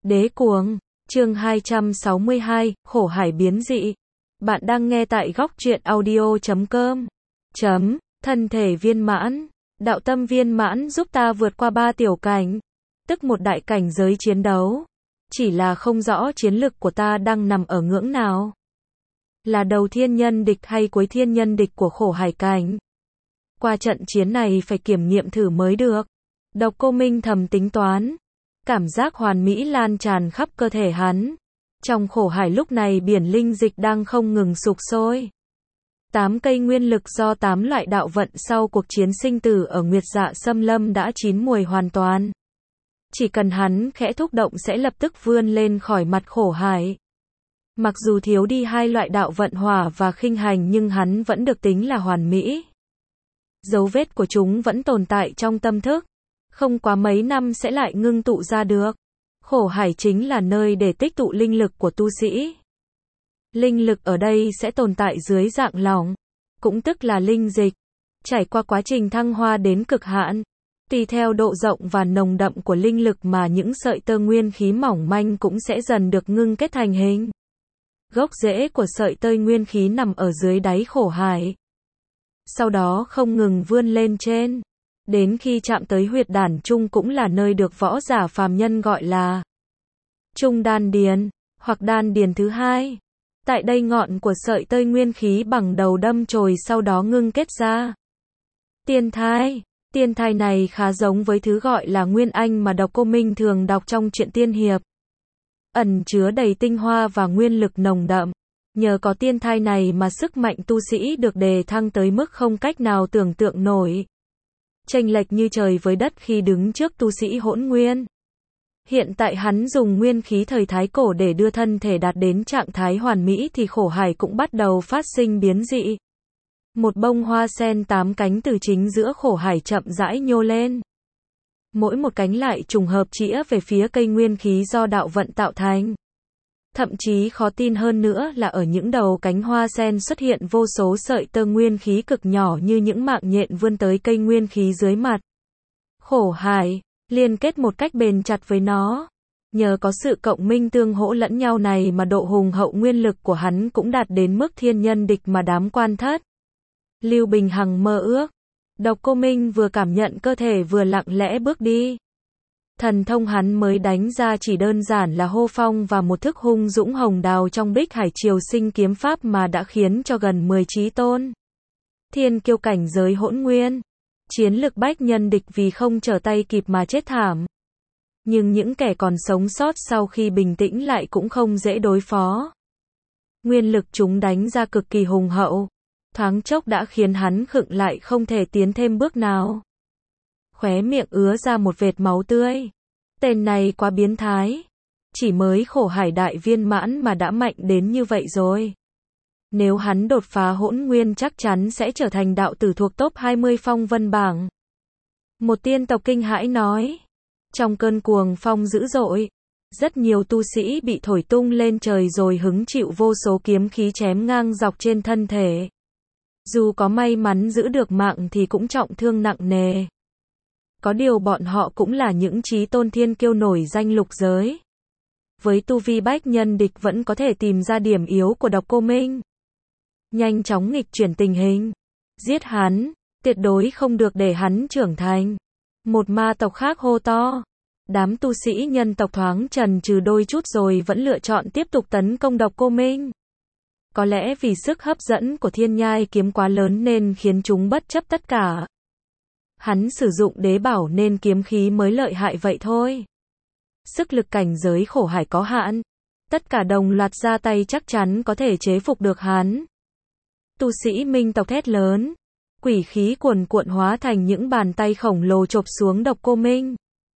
Đế cuồng, chương 262, khổ hải biến dị. Bạn đang nghe tại góc truyện audio.com. Thân thể viên mãn, đạo tâm viên mãn giúp ta vượt qua 3 tiểu cảnh, tức một đại cảnh giới chiến đấu. Chỉ là không rõ chiến lực của ta đang nằm ở ngưỡng nào. Là đầu thiên nhân địch hay cuối thiên nhân địch của khổ hải cảnh. Qua trận chiến này phải kiểm nghiệm thử mới được. Độc Cô Minh thầm tính toán. Cảm giác hoàn mỹ lan tràn khắp cơ thể hắn. Trong khổ hải lúc này biển linh dịch đang không ngừng sục sôi. 8 cây nguyên lực do 8 loại đạo vận sau cuộc chiến sinh tử ở Nguyệt Dạ Xâm Lâm đã chín muồi hoàn toàn. Chỉ cần hắn khẽ thúc động sẽ lập tức vươn lên khỏi mặt khổ hải. Mặc dù thiếu đi 2 loại đạo vận hỏa và khinh hành nhưng hắn vẫn được tính là hoàn mỹ. Dấu vết của chúng vẫn tồn tại trong tâm thức. Không quá mấy năm sẽ lại ngưng tụ ra được. Khổ hải chính là nơi để tích tụ linh lực của tu sĩ. Linh lực ở đây sẽ tồn tại dưới dạng lỏng, cũng tức là linh dịch, trải qua quá trình thăng hoa đến cực hạn. Tùy theo độ rộng và nồng đậm của linh lực mà những sợi tơ nguyên khí mỏng manh cũng sẽ dần được ngưng kết thành hình. Gốc rễ của sợi tơ nguyên khí nằm ở dưới đáy khổ hải. Sau đó không ngừng vươn lên trên. Đến khi chạm tới huyệt đản trung cũng là nơi được võ giả phàm nhân gọi là Trung đan điền, hoặc đan điền thứ hai. Tại đây ngọn của sợi tơ nguyên khí bằng đầu đâm chồi sau đó ngưng kết ra. Tiên thai. Tiên thai này khá giống với thứ gọi là Nguyên Anh mà Độc Cô Minh thường đọc trong truyện tiên hiệp. Ẩn chứa đầy tinh hoa và nguyên lực nồng đậm. Nhờ có tiên thai này mà sức mạnh tu sĩ được đề thăng tới mức không cách nào tưởng tượng nổi. Chênh lệch như trời với đất khi đứng trước tu sĩ hỗn nguyên. Hiện tại hắn dùng nguyên khí thời thái cổ để đưa thân thể đạt đến trạng thái hoàn mỹ thì khổ hải cũng bắt đầu phát sinh biến dị. Một bông hoa sen 8 cánh từ chính giữa khổ hải chậm rãi nhô lên. Mỗi một cánh lại trùng hợp chĩa về phía cây nguyên khí do đạo vận tạo thành. Thậm chí khó tin hơn nữa là ở những đầu cánh hoa sen xuất hiện vô số sợi tơ nguyên khí cực nhỏ như những mạng nhện vươn tới cây nguyên khí dưới mặt. Khổ hải, liên kết một cách bền chặt với nó. Nhờ có sự cộng minh tương hỗ lẫn nhau này mà độ hùng hậu nguyên lực của hắn cũng đạt đến mức thiên nhân địch mà đám quan thất Lưu Bình Hằng mơ ước. Độc Cô Minh vừa cảm nhận cơ thể vừa lặng lẽ bước đi. Thần thông hắn mới đánh ra chỉ đơn giản là hô phong và một thức hung dũng hồng đào trong Bích Hải Triều Sinh kiếm pháp mà đã khiến cho gần 10 chí tôn thiên kiêu cảnh giới hỗn nguyên, chiến lực bách nhân địch vì không trở tay kịp mà chết thảm. Nhưng những kẻ còn sống sót sau khi bình tĩnh lại cũng không dễ đối phó. Nguyên lực chúng đánh ra cực kỳ hùng hậu, thoáng chốc đã khiến hắn khựng lại không thể tiến thêm bước nào. Khóe miệng ứa ra một vệt máu tươi. Tên này quá biến thái. Chỉ mới khổ hải đại viên mãn mà đã mạnh đến như vậy rồi. Nếu hắn đột phá hỗn nguyên chắc chắn sẽ trở thành đạo tử thuộc top 20 phong vân bảng. Một tiên tộc kinh hãi nói. Trong cơn cuồng phong dữ dội, rất nhiều tu sĩ bị thổi tung lên trời rồi hứng chịu vô số kiếm khí chém ngang dọc trên thân thể. Dù có may mắn giữ được mạng thì cũng trọng thương nặng nề. Có điều bọn họ cũng là những chí tôn thiên kiêu nổi danh lục giới. Với tu vi bách nhân địch vẫn có thể tìm ra điểm yếu của Độc Cô Minh. Nhanh chóng nghịch chuyển tình hình. Giết hắn, tuyệt đối không được để hắn trưởng thành. Một ma tộc khác hô to. Đám tu sĩ nhân tộc thoáng chần chừ đôi chút rồi vẫn lựa chọn tiếp tục tấn công Độc Cô Minh. Có lẽ vì sức hấp dẫn của thiên nhai kiếm quá lớn nên khiến chúng bất chấp tất cả. Hắn sử dụng đế bảo nên kiếm khí mới lợi hại vậy thôi. Sức lực cảnh giới khổ hải có hạn. Tất cả đồng loạt ra tay chắc chắn có thể chế phục được hắn. Tu sĩ minh tộc thét lớn. Quỷ khí cuồn cuộn hóa thành những bàn tay khổng lồ chộp xuống Độc Cô Minh.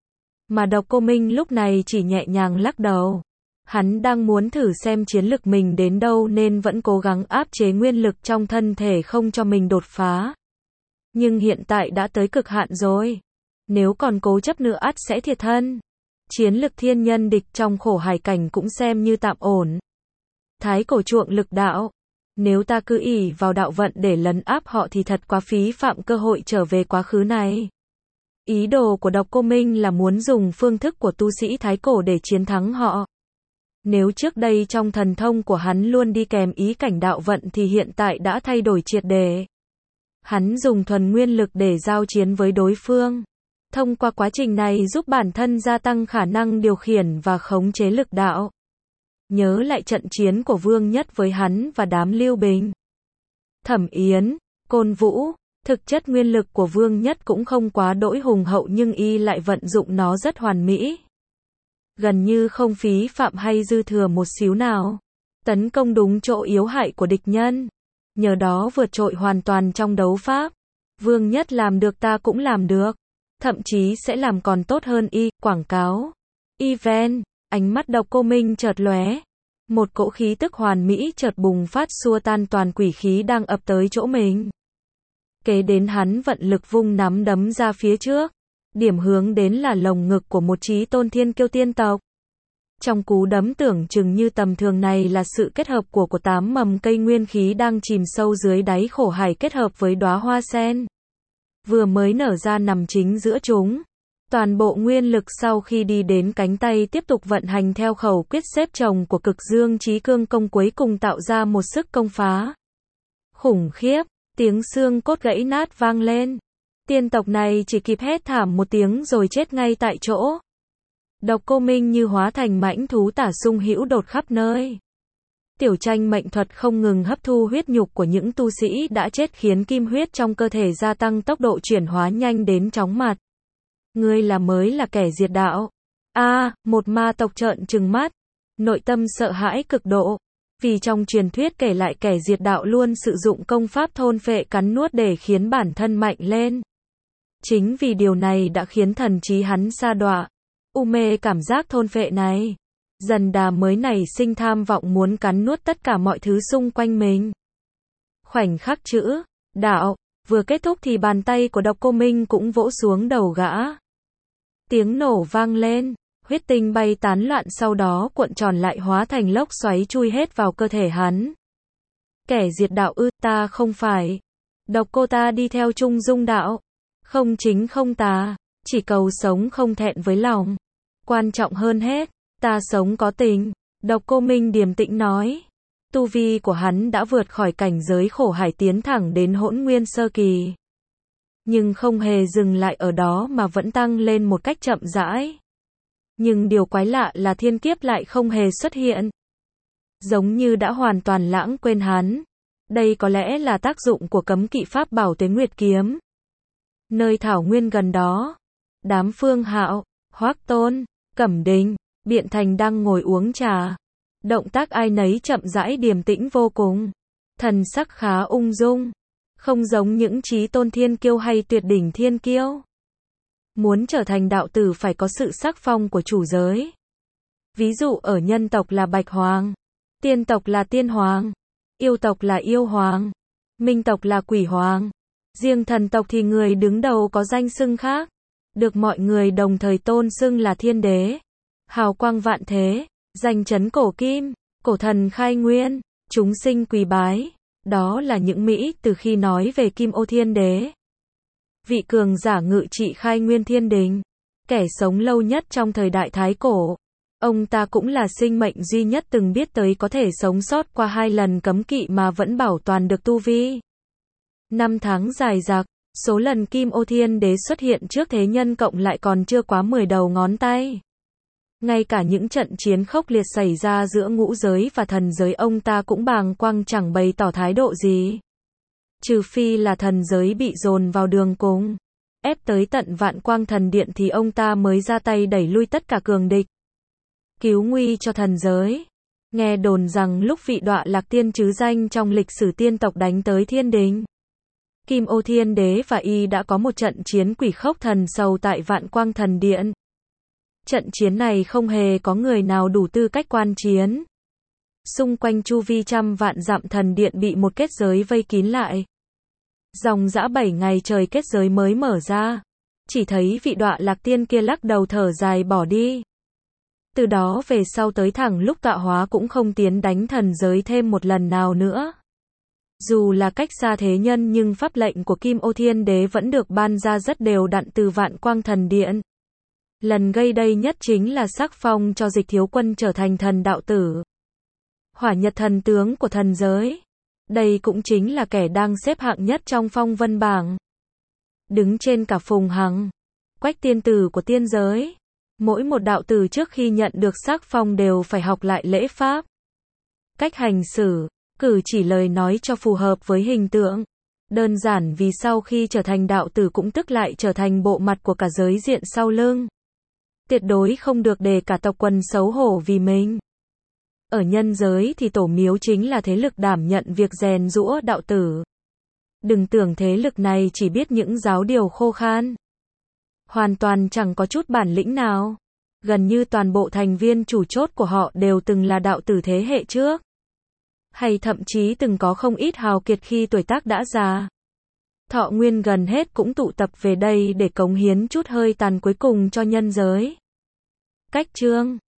Mà Độc Cô Minh lúc này chỉ nhẹ nhàng lắc đầu. Hắn đang muốn thử xem chiến lực mình đến đâu nên vẫn cố gắng áp chế nguyên lực trong thân thể không cho mình đột phá. Nhưng hiện tại đã tới cực hạn rồi. Nếu còn cố chấp nữa ắt sẽ thiệt thân. Chiến lực thiên nhân địch trong khổ hải cảnh cũng xem như tạm ổn. Thái cổ chuộng lực đạo. Nếu ta cứ ỷ vào đạo vận để lấn áp họ thì thật quá phí phạm cơ hội trở về quá khứ này. Ý đồ của Độc Cô Minh là muốn dùng phương thức của tu sĩ Thái Cổ để chiến thắng họ. Nếu trước đây trong thần thông của hắn luôn đi kèm ý cảnh đạo vận thì hiện tại đã thay đổi triệt để. Hắn dùng thuần nguyên lực để giao chiến với đối phương. Thông qua quá trình này giúp bản thân gia tăng khả năng điều khiển và khống chế lực đạo. Nhớ lại trận chiến của Vương Nhất với hắn và đám Lưu Bình, Thẩm Yến, Côn Vũ. Thực chất nguyên lực của Vương Nhất cũng không quá đỗi hùng hậu nhưng y lại vận dụng nó rất hoàn mỹ. Gần như không phí phạm hay dư thừa một xíu nào. Tấn công đúng chỗ yếu hại của địch nhân. Nhờ đó vượt trội hoàn toàn trong đấu pháp. Vương Nhất làm được ta cũng làm được. Thậm chí sẽ làm còn tốt hơn y. Quảng cáo. Event. Ánh mắt Độc Cô Minh chợt lóe. Một cỗ khí tức hoàn mỹ chợt bùng phát xua tan toàn quỷ khí đang ập tới chỗ mình. Kế đến hắn vận lực vung nắm đấm ra phía trước. Điểm hướng đến là lồng ngực của một chí tôn thiên kiêu tiên tộc. Trong cú đấm tưởng chừng như tầm thường này là sự kết hợp của 8 mầm cây nguyên khí đang chìm sâu dưới đáy khổ hải kết hợp với đóa hoa sen. Vừa mới nở ra nằm chính giữa chúng. Toàn bộ nguyên lực sau khi đi đến cánh tay tiếp tục vận hành theo khẩu quyết xếp chồng của cực dương chí cương công cuối cùng tạo ra một sức công phá khủng khiếp. Tiếng xương cốt gãy nát vang lên. Tiên tộc này chỉ kịp hét thảm một tiếng rồi chết ngay tại chỗ. Độc Cô Minh như hóa thành mãnh thú tả sung hữu đột khắp nơi. Tiểu tranh mệnh thuật không ngừng hấp thu huyết nhục của những tu sĩ đã chết khiến kim huyết trong cơ thể gia tăng tốc độ chuyển hóa nhanh đến chóng mặt. Ngươi mới là kẻ diệt đạo. Một ma tộc trợn trừng mắt. Nội tâm sợ hãi cực độ. Vì trong truyền thuyết kể lại kẻ diệt đạo luôn sử dụng công pháp thôn phệ cắn nuốt để khiến bản thân mạnh lên. Chính vì điều này đã khiến thần trí hắn sa đọa. Mê cảm giác thôn phệ này. Dần đà mới nảy sinh tham vọng muốn cắn nuốt tất cả mọi thứ xung quanh mình. Khoảnh khắc chữ đạo vừa kết thúc thì bàn tay của Độc Cô Minh cũng vỗ xuống đầu gã. Tiếng nổ vang lên. Huyết tinh bay tán loạn sau đó cuộn tròn lại hóa thành lốc xoáy chui hết vào cơ thể hắn. Kẻ diệt đạo ta không phải. Độc cô ta đi theo trung dung đạo. Không chính không tà. Chỉ cầu sống không thẹn với lòng. Quan trọng hơn hết, ta sống có tình. Độc Cô Minh điềm tĩnh nói. Tu vi của hắn đã vượt khỏi cảnh giới khổ hải tiến thẳng đến hỗn nguyên sơ kỳ. Nhưng không hề dừng lại ở đó mà vẫn tăng lên một cách chậm rãi. Nhưng điều quái lạ là thiên kiếp lại không hề xuất hiện. Giống như đã hoàn toàn lãng quên hắn. Đây có lẽ là tác dụng của cấm kỵ pháp bảo Tuế Nguyệt Kiếm. Nơi thảo nguyên gần đó, đám Phương Hạo, Hoắc Tôn, Cẩm Đình, Biện Thành đang ngồi uống trà. Động tác ai nấy chậm rãi điềm tĩnh vô cùng. Thần sắc khá ung dung. Không giống những chí tôn thiên kiêu hay tuyệt đỉnh thiên kiêu. Muốn trở thành đạo tử phải có sự sắc phong của chủ giới. Ví dụ ở nhân tộc là Bạch Hoàng, tiên tộc là Tiên Hoàng, yêu tộc là Yêu Hoàng, minh tộc là Quỷ Hoàng. Riêng thần tộc thì người đứng đầu có danh xưng khác, được mọi người đồng thời tôn xưng là Thiên Đế, hào quang vạn thế, danh chấn cổ kim, cổ thần khai nguyên, chúng sinh quỳ bái. Đó là những mỹ từ khi nói về Kim Ô Thiên Đế. Vị cường giả ngự trị khai nguyên thiên đình, kẻ sống lâu nhất trong thời đại Thái Cổ. Ông ta cũng là sinh mệnh duy nhất từng biết tới có thể sống sót qua 2 lần cấm kỵ mà vẫn bảo toàn được tu vi. 5 tháng dài dặc, số lần Kim Ô Thiên Đế xuất hiện trước thế nhân cộng lại còn chưa quá 10 đầu ngón tay. Ngay cả những trận chiến khốc liệt xảy ra giữa ngũ giới và thần giới ông ta cũng bàng quang chẳng bày tỏ thái độ gì. Trừ phi là thần giới bị dồn vào đường cùng, ép tới tận Vạn Quang Thần Điện thì ông ta mới ra tay đẩy lui tất cả cường địch. Cứu nguy cho thần giới. Nghe đồn rằng lúc vị Đọa Lạc Tiên chứ danh trong lịch sử tiên tộc đánh tới thiên đình, Kim Ô Thiên Đế và y đã có một trận chiến quỷ khốc thần sầu tại Vạn Quang Thần Điện. Trận chiến này không hề có người nào đủ tư cách quan chiến. Xung quanh chu vi trăm vạn dặm thần điện bị một kết giới vây kín lại. Dòng dã 7 ngày trời kết giới mới mở ra. Chỉ thấy vị Đọa Lạc Tiên kia lắc đầu thở dài bỏ đi. Từ đó về sau tới thẳng lúc tọa hóa cũng không tiến đánh thần giới thêm một lần nào nữa. Dù là cách xa thế nhân nhưng pháp lệnh của Kim Ô Thiên Đế vẫn được ban ra rất đều đặn từ Vạn Quang Thần Điện. Lần gây đây nhất chính là sắc phong cho Dịch Thiếu Quân trở thành thần đạo tử. Hỏa Nhật thần tướng của thần giới. Đây cũng chính là kẻ đang xếp hạng nhất trong phong vân bảng. Đứng trên cả Phùng Hằng, Quách tiên tử của tiên giới. Mỗi một đạo tử trước khi nhận được sắc phong đều phải học lại lễ pháp, cách hành xử, cử chỉ lời nói cho phù hợp với hình tượng. Đơn giản vì sau khi trở thành đạo tử cũng tức lại trở thành bộ mặt của cả giới diện sau lưng. Tuyệt đối không được để cả tộc quần xấu hổ vì mình. Ở nhân giới thì tổ miếu chính là thế lực đảm nhận việc rèn giũa đạo tử. Đừng tưởng thế lực này chỉ biết những giáo điều khô khan. Hoàn toàn chẳng có chút bản lĩnh nào. Gần như toàn bộ thành viên chủ chốt của họ đều từng là đạo tử thế hệ trước. Hay thậm chí từng có không ít hào kiệt khi tuổi tác đã già. Thọ nguyên gần hết cũng tụ tập về đây để cống hiến chút hơi tàn cuối cùng cho nhân giới. Cách chương